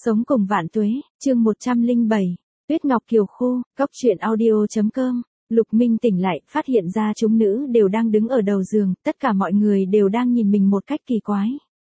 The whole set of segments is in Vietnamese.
Sống cùng vạn tuế, chương 107. Tuyết Ngọc Kiều Khô, Cóc truyện audio.com. Lục Minh tỉnh lại, phát hiện ra chúng nữ đều đang đứng ở đầu giường, tất cả mọi người đều đang nhìn mình một cách kỳ quái.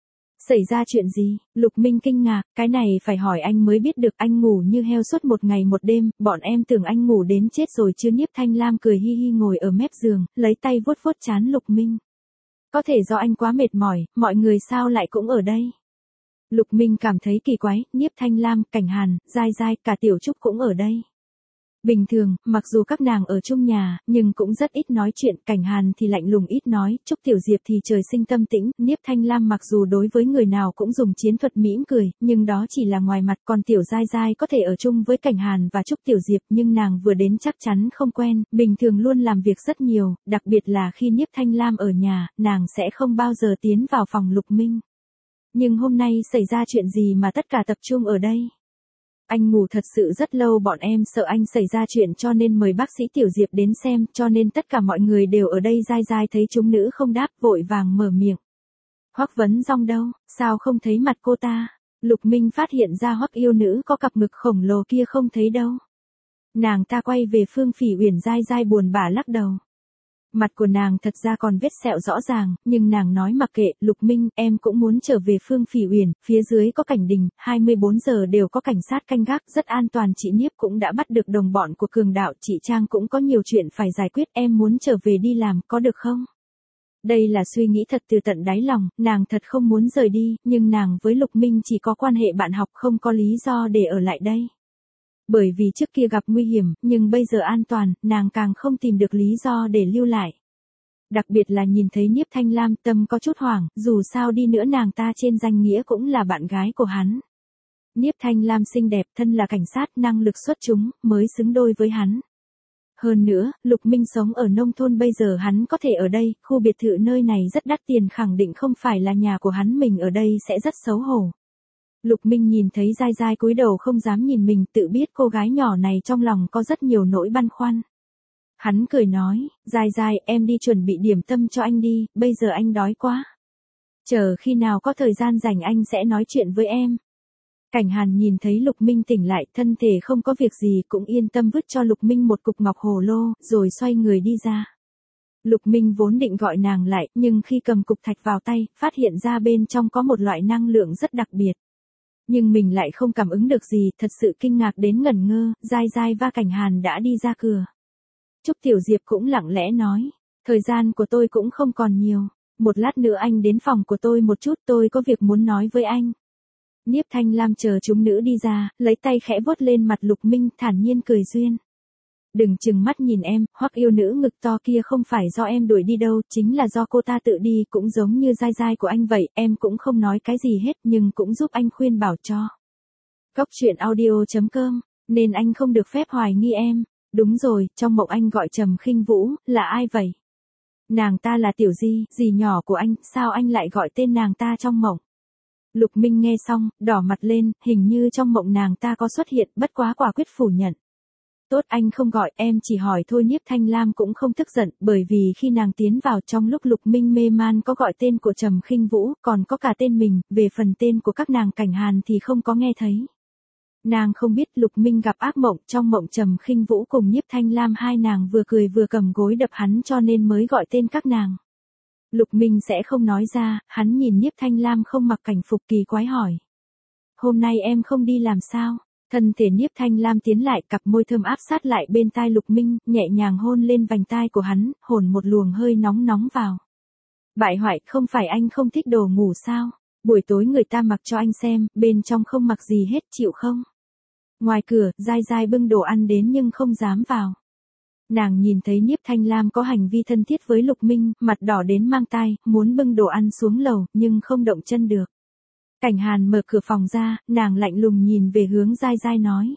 Xảy ra chuyện gì? Lục Minh kinh ngạc, cái này phải hỏi anh mới biết được, anh ngủ như heo suốt một ngày một đêm, bọn em tưởng anh ngủ đến chết rồi chứ. Nhiếp Thanh Lam cười hi hi ngồi ở mép giường, lấy tay vuốt vuốt trán Lục Minh. Có thể do anh quá mệt mỏi, mọi người sao lại cũng ở đây? Lục Minh cảm thấy kỳ quái, Nhiếp Thanh Lam, Cảnh Hàn, Giai Giai, cả Tiểu Trúc cũng ở đây. Bình thường, mặc dù các nàng ở chung nhà, nhưng cũng rất ít nói chuyện, Cảnh Hàn thì lạnh lùng ít nói, Trúc Tiểu Diệp thì trời sinh tâm tĩnh, Nhiếp Thanh Lam mặc dù đối với người nào cũng dùng chiến thuật mỉm cười, nhưng đó chỉ là ngoài mặt, còn Tiểu Giai Giai có thể ở chung với Cảnh Hàn và Trúc Tiểu Diệp, nhưng nàng vừa đến chắc chắn không quen, bình thường luôn làm việc rất nhiều, đặc biệt là khi Nhiếp Thanh Lam ở nhà, nàng sẽ không bao giờ tiến vào phòng Lục Minh. Nhưng hôm nay xảy ra chuyện gì mà tất cả tập trung ở đây? Anh ngủ thật sự rất lâu, bọn em sợ anh xảy ra chuyện cho nên mời bác sĩ Tiểu Diệp đến xem, cho nên tất cả mọi người đều ở đây. Giai Giai thấy chúng nữ không đáp, vội vàng mở miệng. Hoắc Vấn Dong đâu, sao không thấy mặt cô ta? Lục Minh phát hiện ra Hoắc yêu nữ có cặp ngực khổng lồ kia không thấy đâu. Nàng ta quay về Phương Phỉ Uyển. Giai Giai buồn bã lắc đầu. Mặt của nàng thật ra còn vết sẹo rõ ràng, nhưng nàng nói mặc kệ. Lục Minh, em cũng muốn trở về Phương Phỉ Uyển, phía dưới có cảnh đình, 24 giờ đều có cảnh sát canh gác, rất an toàn. Chị Niếp cũng đã bắt được đồng bọn của Cường Đạo, chị Trang cũng có nhiều chuyện phải giải quyết, em muốn trở về đi làm, có được không? Đây là suy nghĩ thật từ tận đáy lòng, nàng thật không muốn rời đi, nhưng nàng với Lục Minh chỉ có quan hệ bạn học, không có lý do để ở lại đây. Bởi vì trước kia gặp nguy hiểm, nhưng bây giờ an toàn, nàng càng không tìm được lý do để lưu lại. Đặc biệt là nhìn thấy Nhiếp Thanh Lam, tâm có chút hoảng, dù sao đi nữa nàng ta trên danh nghĩa cũng là bạn gái của hắn. Nhiếp Thanh Lam xinh đẹp, thân là cảnh sát, năng lực xuất chúng, mới xứng đôi với hắn. Hơn nữa, Lục Minh sống ở nông thôn, bây giờ hắn có thể ở đây, khu biệt thự nơi này rất đắt tiền, khẳng định không phải là nhà của hắn, mình ở đây sẽ rất xấu hổ. Lục Minh nhìn thấy Giai Giai cúi đầu không dám nhìn mình, tự biết cô gái nhỏ này trong lòng có rất nhiều nỗi băn khoăn. Hắn cười nói, Giai Giai, em đi chuẩn bị điểm tâm cho anh đi, bây giờ anh đói quá. Chờ khi nào có thời gian rảnh anh sẽ nói chuyện với em. Cảnh Hàn nhìn thấy Lục Minh tỉnh lại, thân thể không có việc gì, cũng yên tâm vứt cho Lục Minh một cục ngọc hồ lô, rồi xoay người đi ra. Lục Minh vốn định gọi nàng lại, nhưng khi cầm cục thạch vào tay, phát hiện ra bên trong có một loại năng lượng rất đặc biệt. Nhưng mình lại không cảm ứng được gì, thật sự kinh ngạc đến ngẩn ngơ. Giai Giai và Cảnh Hàn đã đi ra cửa. Trúc Tiểu Diệp cũng lặng lẽ nói, thời gian của tôi cũng không còn nhiều, một lát nữa anh đến phòng của tôi một chút, tôi có việc muốn nói với anh. Nhiếp Thanh Lam chờ chúng nữ đi ra, lấy tay khẽ vuốt lên mặt Lục Minh, thản nhiên cười duyên. Đừng chừng mắt nhìn em, Hoắc yêu nữ ngực to kia không phải do em đuổi đi đâu, chính là do cô ta tự đi, cũng giống như Giai Giai của anh vậy, em cũng không nói cái gì hết, nhưng cũng giúp anh khuyên bảo cho. Cóc truyện audio.com, nên anh không được phép hoài nghi em. Đúng rồi, trong mộng anh gọi Trầm Khinh Vũ, là ai vậy? Nàng ta là Tiểu Di, dì nhỏ của anh, sao anh lại gọi tên nàng ta trong mộng? Lục Minh nghe xong, đỏ mặt lên, hình như trong mộng nàng ta có xuất hiện, bất quá quả quyết phủ nhận. Tốt, anh không gọi, em chỉ hỏi thôi. Nhiếp Thanh Lam cũng không tức giận, bởi vì khi nàng tiến vào trong lúc Lục Minh mê man có gọi tên của Trầm Khinh Vũ, còn có cả tên mình, về phần tên của các nàng Cảnh Hàn thì không có nghe thấy. Nàng không biết Lục Minh gặp ác mộng, trong mộng Trầm Khinh Vũ cùng Nhiếp Thanh Lam hai nàng vừa cười vừa cầm gối đập hắn cho nên mới gọi tên các nàng. Lục Minh sẽ không nói ra, hắn nhìn Nhiếp Thanh Lam không mặc cảnh phục kỳ quái hỏi. Hôm nay em không đi làm sao? Thân thể Nhiếp Thanh Lam tiến lại, cặp môi thơm áp sát lại bên tai Lục Minh, nhẹ nhàng hôn lên vành tai của hắn, hồn một luồng hơi nóng nóng vào. Bại hoại, không phải anh không thích đồ ngủ sao? Buổi tối người ta mặc cho anh xem, bên trong không mặc gì hết, chịu không? Ngoài cửa, Giai Giai bưng đồ ăn đến nhưng không dám vào. Nàng nhìn thấy Nhiếp Thanh Lam có hành vi thân thiết với Lục Minh, mặt đỏ đến mang tai, muốn bưng đồ ăn xuống lầu, nhưng không động chân được. Cảnh Hàn mở cửa phòng ra, nàng lạnh lùng nhìn về hướng Giai Giai nói.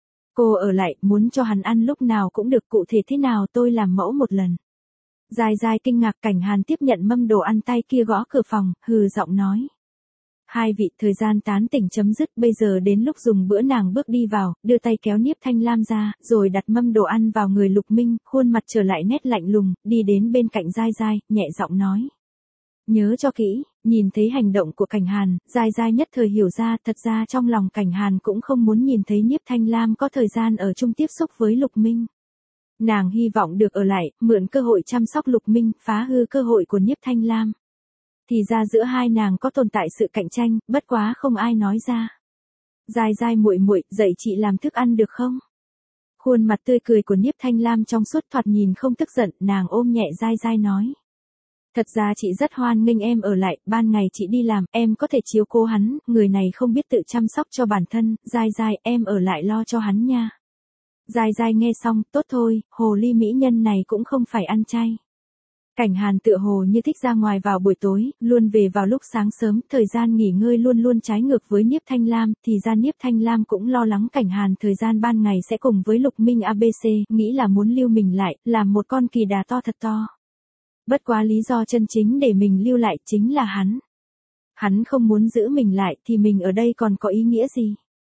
Cô ở lại, muốn cho hắn ăn lúc nào cũng được, cụ thể thế nào tôi làm mẫu một lần. Giai Giai kinh ngạc. Cảnh Hàn tiếp nhận mâm đồ ăn, tay kia gõ cửa phòng, hừ giọng nói. Hai vị, thời gian tán tỉnh chấm dứt, bây giờ đến lúc dùng bữa. Nàng bước đi vào, đưa tay kéo Nhiếp Thanh Lam ra, rồi đặt mâm đồ ăn vào người Lục Minh, khuôn mặt trở lại nét lạnh lùng, đi đến bên cạnh Giai Giai, nhẹ giọng nói. Nhớ cho kỹ, Nhìn thấy hành động của Cảnh Hàn, Giai Giai nhất thời hiểu ra, thật ra trong lòng Cảnh Hàn cũng không muốn nhìn thấy Nhiếp Thanh Lam có thời gian ở chung tiếp xúc với Lục Minh. Nàng hy vọng được ở lại, mượn cơ hội chăm sóc Lục Minh, phá hư cơ hội của Nhiếp Thanh Lam. Thì ra giữa hai nàng có tồn tại sự cạnh tranh, bất quá không ai nói ra. Giai Giai muội muội, dạy chị làm thức ăn được không? Khuôn mặt tươi cười của Nhiếp Thanh Lam trong suốt thoạt nhìn không tức giận, nàng ôm nhẹ Giai Giai nói. Thật ra chị rất hoan nghênh em ở lại, ban ngày chị đi làm, em có thể chiếu cố hắn, người này không biết tự chăm sóc cho bản thân, Giai Giai, em ở lại lo cho hắn nha. Giai Giai nghe xong, tốt thôi, hồ ly mỹ nhân này cũng không phải ăn chay. Cảnh Hàn tựa hồ như thích ra ngoài vào buổi tối, luôn về vào lúc sáng sớm, thời gian nghỉ ngơi luôn luôn trái ngược với Nhiếp Thanh Lam, thì ra Nhiếp Thanh Lam cũng lo lắng Cảnh Hàn thời gian ban ngày sẽ cùng với Lục Minh ABC, nghĩ là muốn lưu mình lại, làm một con kỳ đà to thật to. Bất quá lý do chân chính để mình lưu lại chính là hắn. Hắn không muốn giữ mình lại thì mình ở đây còn có ý nghĩa gì?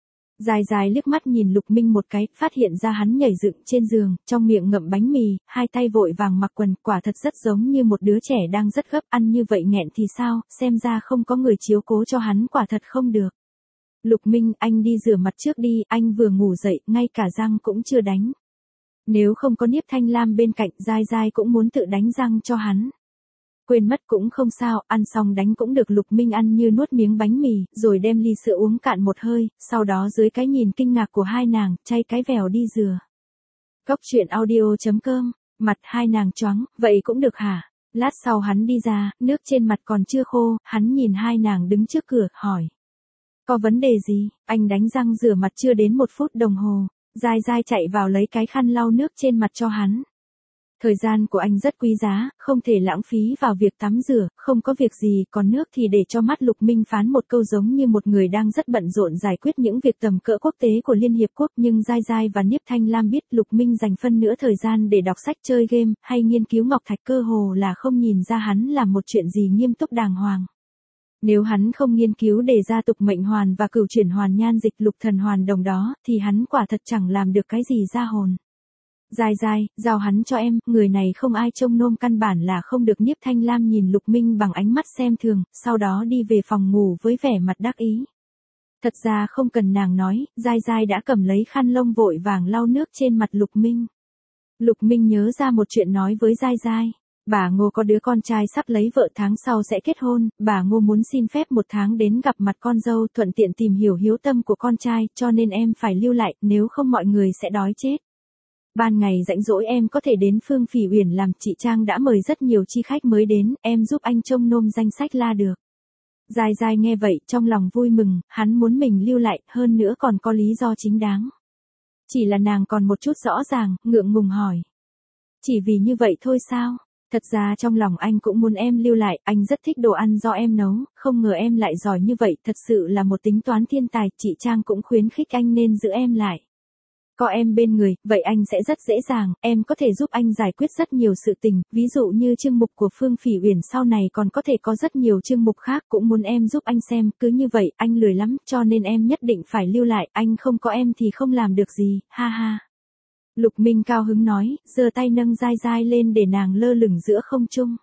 Dài dài liếc mắt nhìn Lục Minh một cái, phát hiện ra hắn nhảy dựng trên giường, trong miệng ngậm bánh mì, hai tay vội vàng mặc quần, quả thật rất giống như một đứa trẻ đang rất gấp, ăn như vậy nghẹn thì sao, xem ra không có người chiếu cố cho hắn quả thật không được. Lục Minh, anh đi rửa mặt trước đi, anh vừa ngủ dậy, ngay cả răng cũng chưa đánh. Nếu không có Nhiếp Thanh Lam bên cạnh, Giai Giai cũng muốn tự đánh răng cho hắn. Quên mất cũng không sao, ăn xong đánh cũng được. Lục Minh ăn như nuốt miếng bánh mì, rồi đem ly sữa uống cạn một hơi, sau đó dưới cái nhìn kinh ngạc của hai nàng, chay cái vèo đi rửa. Cốc truyện audio.com, mặt hai nàng choáng, vậy cũng được hả? Lát sau hắn đi ra, nước trên mặt còn chưa khô, hắn nhìn hai nàng đứng trước cửa, hỏi. Có vấn đề gì? Anh đánh răng rửa mặt chưa đến 1 phút đồng hồ. Giai Giai chạy vào lấy cái khăn lau nước trên mặt cho hắn. Thời gian của anh rất quý giá, không thể lãng phí vào việc tắm rửa, không có việc gì, còn nước thì để cho mắt. Lục Minh phán một câu giống như một người đang rất bận rộn giải quyết những việc tầm cỡ quốc tế của Liên Hiệp Quốc, nhưng Giai Giai và Nhiếp Thanh Lam biết Lục Minh dành phân nửa thời gian để đọc sách, chơi game, hay nghiên cứu ngọc thạch, cơ hồ là không nhìn ra hắn làm một chuyện gì nghiêm túc đàng hoàng. Nếu hắn không nghiên cứu để ra tục mệnh hoàn và cửu chuyển hoàn nhan dịch lục thần hoàn đồng đó, thì hắn quả thật chẳng làm được cái gì ra hồn. Giai Giai, giao hắn cho em, người này không ai trông nom, căn bản là không được. Nhiếp Thanh Lam nhìn Lục Minh bằng ánh mắt xem thường, sau đó đi về phòng ngủ với vẻ mặt đắc ý. Thật ra không cần nàng nói, Giai Giai đã cầm lấy khăn lông vội vàng lau nước trên mặt Lục Minh. Lục Minh nhớ ra một chuyện nói với Giai Giai. Bà Ngô có đứa con trai sắp lấy vợ, tháng sau sẽ kết hôn, bà Ngô muốn xin phép 1 tháng đến gặp mặt con dâu, thuận tiện tìm hiểu hiếu tâm của con trai, cho nên em phải lưu lại, nếu không mọi người sẽ đói chết. Ban ngày rảnh rỗi em có thể đến Phương Phỉ Uyển làm, chị Trang đã mời rất nhiều chi khách mới đến, em giúp anh trông nom danh sách là được. Giai Giai nghe vậy, trong lòng vui mừng, hắn muốn mình lưu lại, hơn nữa còn có lý do chính đáng. Chỉ là nàng còn một chút rõ ràng, ngượng ngùng hỏi. Chỉ vì như vậy thôi sao? Thật ra trong lòng anh cũng muốn em lưu lại, anh rất thích đồ ăn do em nấu, không ngờ em lại giỏi như vậy, thật sự là một tính toán thiên tài, chị Trang cũng khuyến khích anh nên giữ em lại. Có em bên người, vậy anh sẽ rất dễ dàng, em có thể giúp anh giải quyết rất nhiều sự tình, ví dụ như chương mục của Phương Phỉ Uyển, sau này còn có thể có rất nhiều chương mục khác, cũng muốn em giúp anh xem, cứ như vậy, anh lười lắm, cho nên em nhất định phải lưu lại, anh không có em thì không làm được gì, ha ha. Lục Minh cao hứng nói, giơ tay nâng Giai Giai lên để nàng lơ lửng giữa không trung.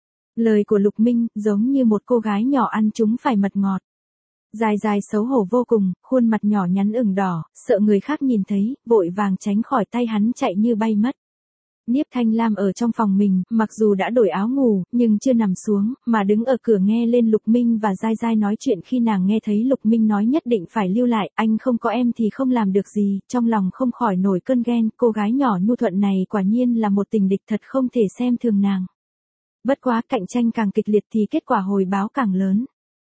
Lời của Lục Minh, giống như một cô gái nhỏ ăn trúng phải mật ngọt. Giai Giai xấu hổ vô cùng, khuôn mặt nhỏ nhắn ửng đỏ, sợ người khác nhìn thấy, vội vàng tránh khỏi tay hắn chạy như bay mất. Nhiếp Thanh Lam ở trong phòng mình, mặc dù đã đổi áo ngủ, nhưng chưa nằm xuống, mà đứng ở cửa nghe lên Lục Minh và Giai Giai nói chuyện. Khi nàng nghe thấy Lục Minh nói nhất định phải lưu lại, anh không có em thì không làm được gì, trong lòng không khỏi nổi cơn ghen, cô gái nhỏ nhu thuận này quả nhiên là một tình địch, thật không thể xem thường nàng. Bất quá cạnh tranh càng kịch liệt thì kết quả hồi báo càng lớn.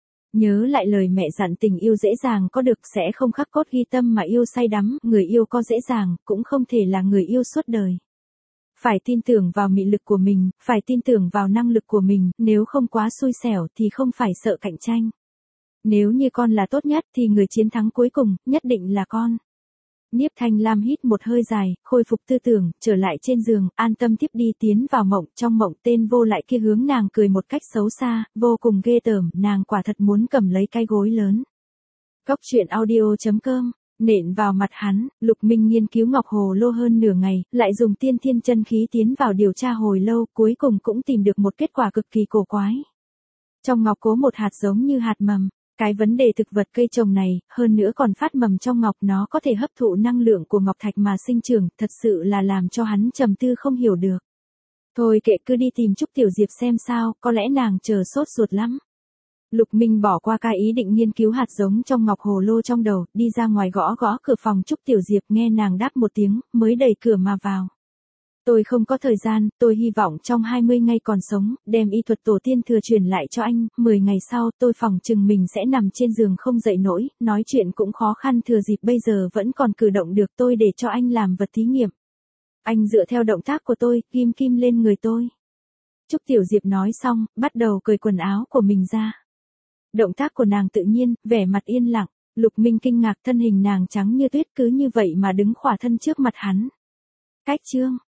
Nhớ lại lời mẹ dặn, tình yêu dễ dàng có được sẽ không khắc cốt ghi tâm mà yêu say đắm, người yêu có dễ dàng, cũng không thể là người yêu suốt đời. Phải tin tưởng vào mị lực của mình, phải tin tưởng vào năng lực của mình, nếu không quá xui xẻo thì không phải sợ cạnh tranh. Nếu như con là tốt nhất thì người chiến thắng cuối cùng, nhất định là con. Nhiếp Thanh Lam hít một hơi dài, khôi phục tư tưởng, trở lại trên giường, an tâm tiếp đi, tiến vào mộng, trong mộng tên vô lại kia hướng nàng cười một cách xấu xa, vô cùng ghê tởm, nàng quả thật muốn cầm lấy cái gối lớn. Cốc truyện audio.com, nện vào mặt hắn. Lục Minh nghiên cứu ngọc hồ lô hơn nửa ngày, lại dùng tiên thiên chân khí tiến vào điều tra hồi lâu, cuối cùng cũng tìm được một kết quả cực kỳ cổ quái. Trong ngọc cố một hạt giống như hạt mầm. Cái vấn đề thực vật cây trồng này, hơn nữa còn phát mầm trong ngọc, nó có thể hấp thụ năng lượng của ngọc thạch mà sinh trưởng, thật sự là làm cho hắn trầm tư không hiểu được. Thôi kệ, cứ đi tìm Trúc Tiểu Diệp xem sao, có lẽ nàng chờ sốt ruột lắm. Lục Minh bỏ qua cái ý định nghiên cứu hạt giống trong ngọc hồ lô trong đầu, đi ra ngoài gõ gõ cửa phòng Trúc Tiểu Diệp, nghe nàng đáp một tiếng, mới đẩy cửa mà vào. Tôi không có thời gian, tôi hy vọng trong 20 ngày còn sống, đem y thuật tổ tiên thừa truyền lại cho anh, 10 ngày sau tôi phòng chừng mình sẽ nằm trên giường không dậy nổi, nói chuyện cũng khó khăn, thừa dịp bây giờ vẫn còn cử động được tôi để cho anh làm vật thí nghiệm. Anh dựa theo động tác của tôi, kim kim lên người tôi. Trúc Tiểu Diệp nói xong, bắt đầu cởi quần áo của mình ra. Động tác của nàng tự nhiên, vẻ mặt yên lặng, Lục Minh kinh ngạc, thân hình nàng trắng như tuyết cứ như vậy mà đứng khỏa thân trước mặt hắn. Cách chương